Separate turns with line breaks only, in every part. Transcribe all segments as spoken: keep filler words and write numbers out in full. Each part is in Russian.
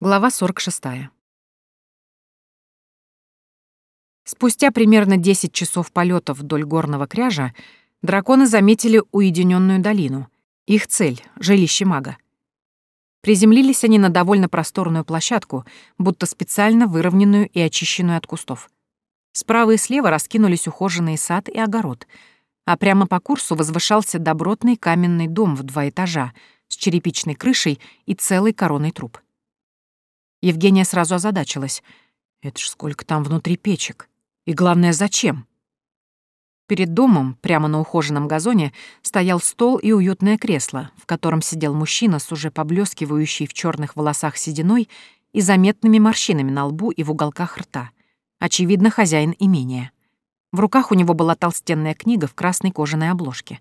Глава сорок шесть. Спустя примерно десять часов полета вдоль горного кряжа драконы заметили уединенную долину. Их цель — жилище мага. Приземлились они на довольно просторную площадку, будто специально выровненную и очищенную от кустов. Справа и слева раскинулись ухоженный сад и огород, а прямо по курсу возвышался добротный каменный дом в два этажа с черепичной крышей и целой короной труб. Евгения сразу озадачилась. Это ж сколько там внутри печек. И главное, зачем? Перед домом, прямо на ухоженном газоне, стоял стол и уютное кресло, в котором сидел мужчина с уже поблескивающей в черных волосах сединой и заметными морщинами на лбу и в уголках рта. Очевидно, хозяин имения. В руках у него была толстенная книга в красной кожаной обложке.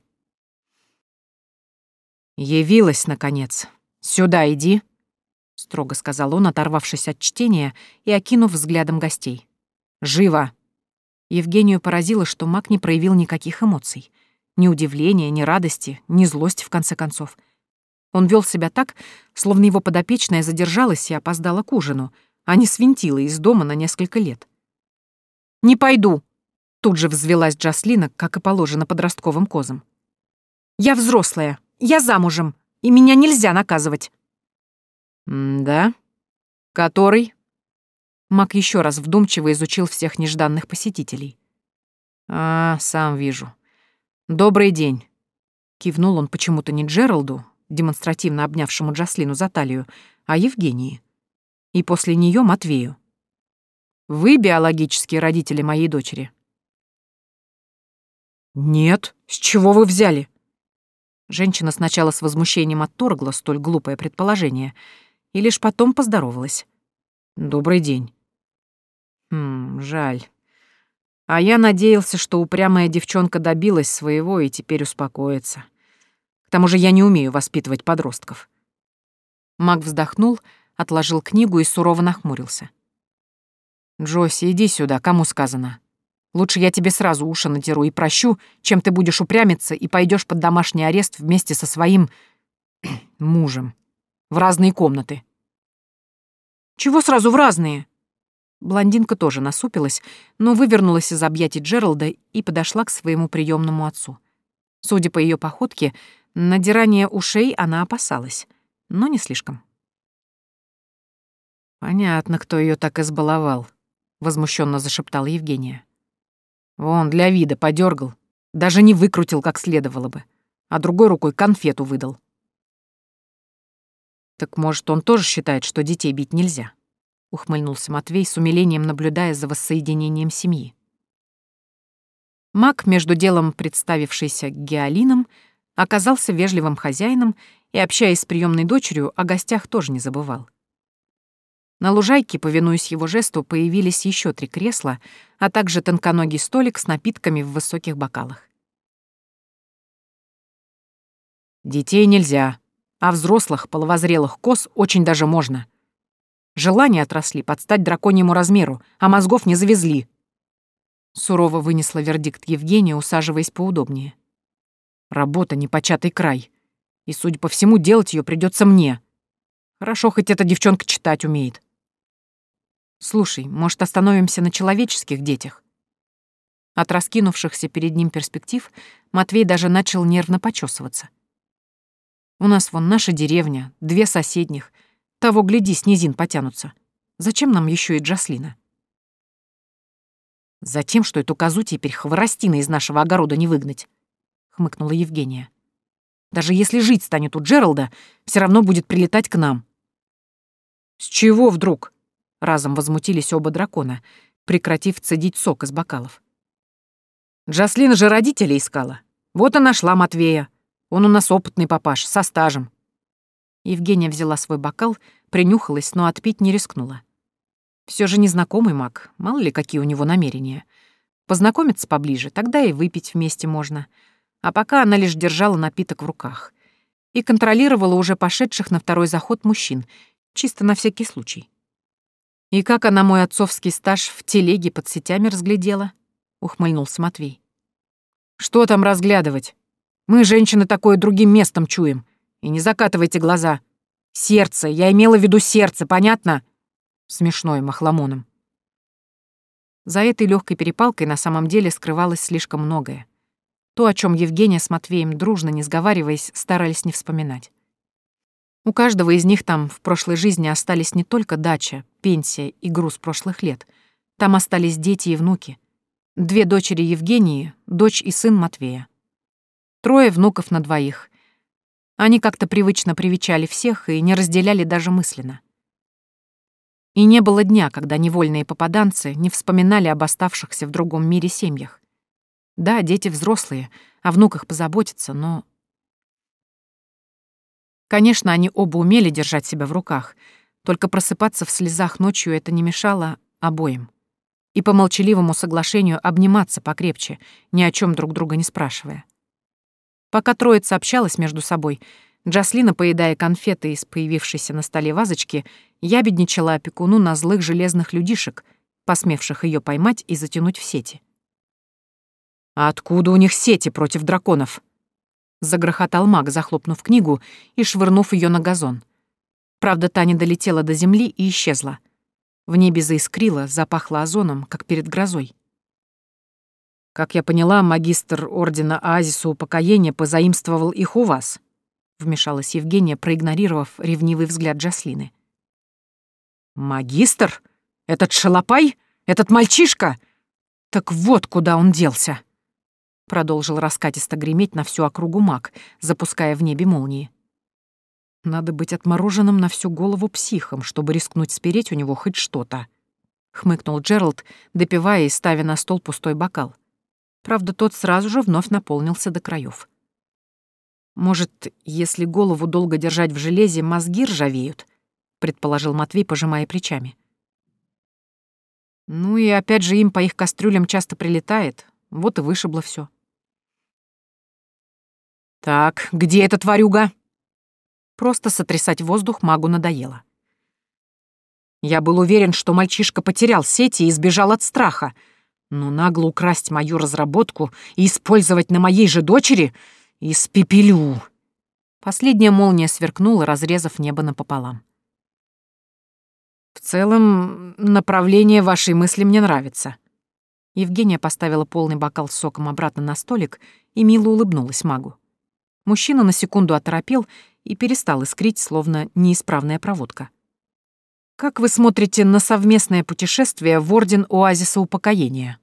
«Явилась, наконец. Сюда иди», — строго сказал он, оторвавшись от чтения и окинув взглядом гостей. «Живо!» Евгению поразило, что маг не проявил никаких эмоций. Ни удивления, ни радости, ни злости, в конце концов. Он вел себя так, словно его подопечная задержалась и опоздала к ужину, а не свинтила из дома на несколько лет. «Не пойду!» — тут же взвелась Джаслина, как и положено подростковым козам. «Я взрослая, я замужем, и меня нельзя наказывать!» «Да? Который?» Маг еще раз вдумчиво изучил всех нежданных посетителей. «А, сам вижу. Добрый день». Кивнул он почему-то не Джералду, демонстративно обнявшему Джаслину за талию, а Евгении. И после нее Матвею. «Вы биологические родители моей дочери?» «Нет. С чего вы взяли?» Женщина сначала с возмущением отторгла столь глупое предположение и лишь потом поздоровалась. «Добрый день». «Хм, жаль. А я надеялся, что упрямая девчонка добилась своего и теперь успокоится. К тому же я не умею воспитывать подростков». Маг вздохнул, отложил книгу и сурово нахмурился. «Джоси, иди сюда, кому сказано. Лучше я тебе сразу уши натеру и прощу, чем ты будешь упрямиться и пойдешь под домашний арест вместе со своим мужем. В разные комнаты». «Чего сразу в разные?» Блондинка тоже насупилась, но вывернулась из объятий Джералда и подошла к своему приемному отцу. Судя по ее походке, надирания ушей она опасалась, но не слишком. «Понятно, кто ее так избаловал», — возмущенно зашептала Евгения. «Вон, для вида подергал, даже не выкрутил, как следовало бы, а другой рукой конфету выдал». «Так, может, он тоже считает, что детей бить нельзя?» — ухмыльнулся Матвей, с умилением наблюдая за воссоединением семьи. Маг, между делом представившийся Геолином, оказался вежливым хозяином и, общаясь с приемной дочерью, о гостях тоже не забывал. На лужайке, повинуясь его жесту, появились еще три кресла, а также тонконогий столик с напитками в высоких бокалах. «Детей нельзя, а взрослых, половозрелых коз очень даже можно. Желания отросли под стать драконьему размеру, а мозгов не завезли». Сурово вынесла вердикт Евгения, усаживаясь поудобнее. «Работа непочатый край, и, судя по всему, делать ее придется мне. Хорошо, хоть эта девчонка читать умеет». «Слушай, может, остановимся на человеческих детях?» От раскинувшихся перед ним перспектив Матвей даже начал нервно почесываться. «У нас вон наша деревня, две соседних. Того, гляди, с низин потянутся. Зачем нам еще и Джаслина?» «Затем, что эту козу теперь хворостиной из нашего огорода не выгнать», — хмыкнула Евгения. «Даже если жить станет у Джералда, все равно будет прилетать к нам». «С чего вдруг?» — разом возмутились оба дракона, прекратив цедить сок из бокалов. «Джаслина же родителей искала. Вот и нашла Матвея. Он у нас опытный папаш, со стажем». Евгения взяла свой бокал, принюхалась, но отпить не рискнула. Все же незнакомый маг, мало ли какие у него намерения. Познакомиться поближе, тогда и выпить вместе можно. А пока она лишь держала напиток в руках и контролировала уже пошедших на второй заход мужчин, чисто на всякий случай. «И как она мой отцовский стаж в телеге под сетями разглядела?» — ухмыльнулся Матвей. «Что там разглядывать? Мы, женщины, такое другим местом чуем. И не закатывайте глаза. Сердце, я имела в виду сердце, понятно? Смешной махломоном. За этой легкой перепалкой на самом деле скрывалось слишком многое. То, о чем Евгения с Матвеем дружно, не сговариваясь, старались не вспоминать. У каждого из них там в прошлой жизни остались не только дача, пенсия и груз прошлых лет. Там остались дети и внуки. Две дочери Евгении, дочь и сын Матвея. Трое внуков на двоих. Они как-то привычно привечали всех и не разделяли даже мысленно. И не было дня, когда невольные попаданцы не вспоминали об оставшихся в другом мире семьях. Да, дети взрослые, о внуках позаботятся, но... Конечно, они оба умели держать себя в руках, только просыпаться в слезах ночью это не мешало обоим. И по молчаливому соглашению обниматься покрепче, ни о чем друг друга не спрашивая. Пока троица общалась между собой, Джаслина, поедая конфеты из появившейся на столе вазочки, ябедничала опекуну на злых железных людишек, посмевших ее поймать и затянуть в сети. «А откуда у них сети против драконов?» — загрохотал маг, захлопнув книгу и швырнув ее на газон. Правда, та не долетела до земли и исчезла. В небе заискрило, запахло озоном, как перед грозой. «Как я поняла, магистр Ордена Оазиса Упокоения позаимствовал их у вас», — вмешалась Евгения, проигнорировав ревнивый взгляд Джаслины. «Магистр? Этот шалопай? Этот мальчишка? Так вот куда он делся!» Продолжил раскатисто греметь на всю округу маг, запуская в небе молнии. «Надо быть отмороженным на всю голову психом, чтобы рискнуть спереть у него хоть что-то», — хмыкнул Джеральд, допивая и ставя на стол пустой бокал. Правда, тот сразу же вновь наполнился до краев. «Может, если голову долго держать в железе, мозги ржавеют?» — предположил Матвей, пожимая плечами. «Ну и опять же им по их кастрюлям часто прилетает, вот и вышибло все. «Так, где эта тварюга?» Просто сотрясать воздух магу надоело. «Я был уверен, что мальчишка потерял сети и сбежал от страха, но нагло украсть мою разработку и использовать на моей же дочери — испепелю!» Последняя молния сверкнула, разрезав небо напополам. «В целом, направление вашей мысли мне нравится». Евгения поставила полный бокал с соком обратно на столик и мило улыбнулась магу. Мужчина на секунду оторопел и перестал искрить, словно неисправная проводка. «Как вы смотрите на совместное путешествие в Орден Оазиса Упокоения?»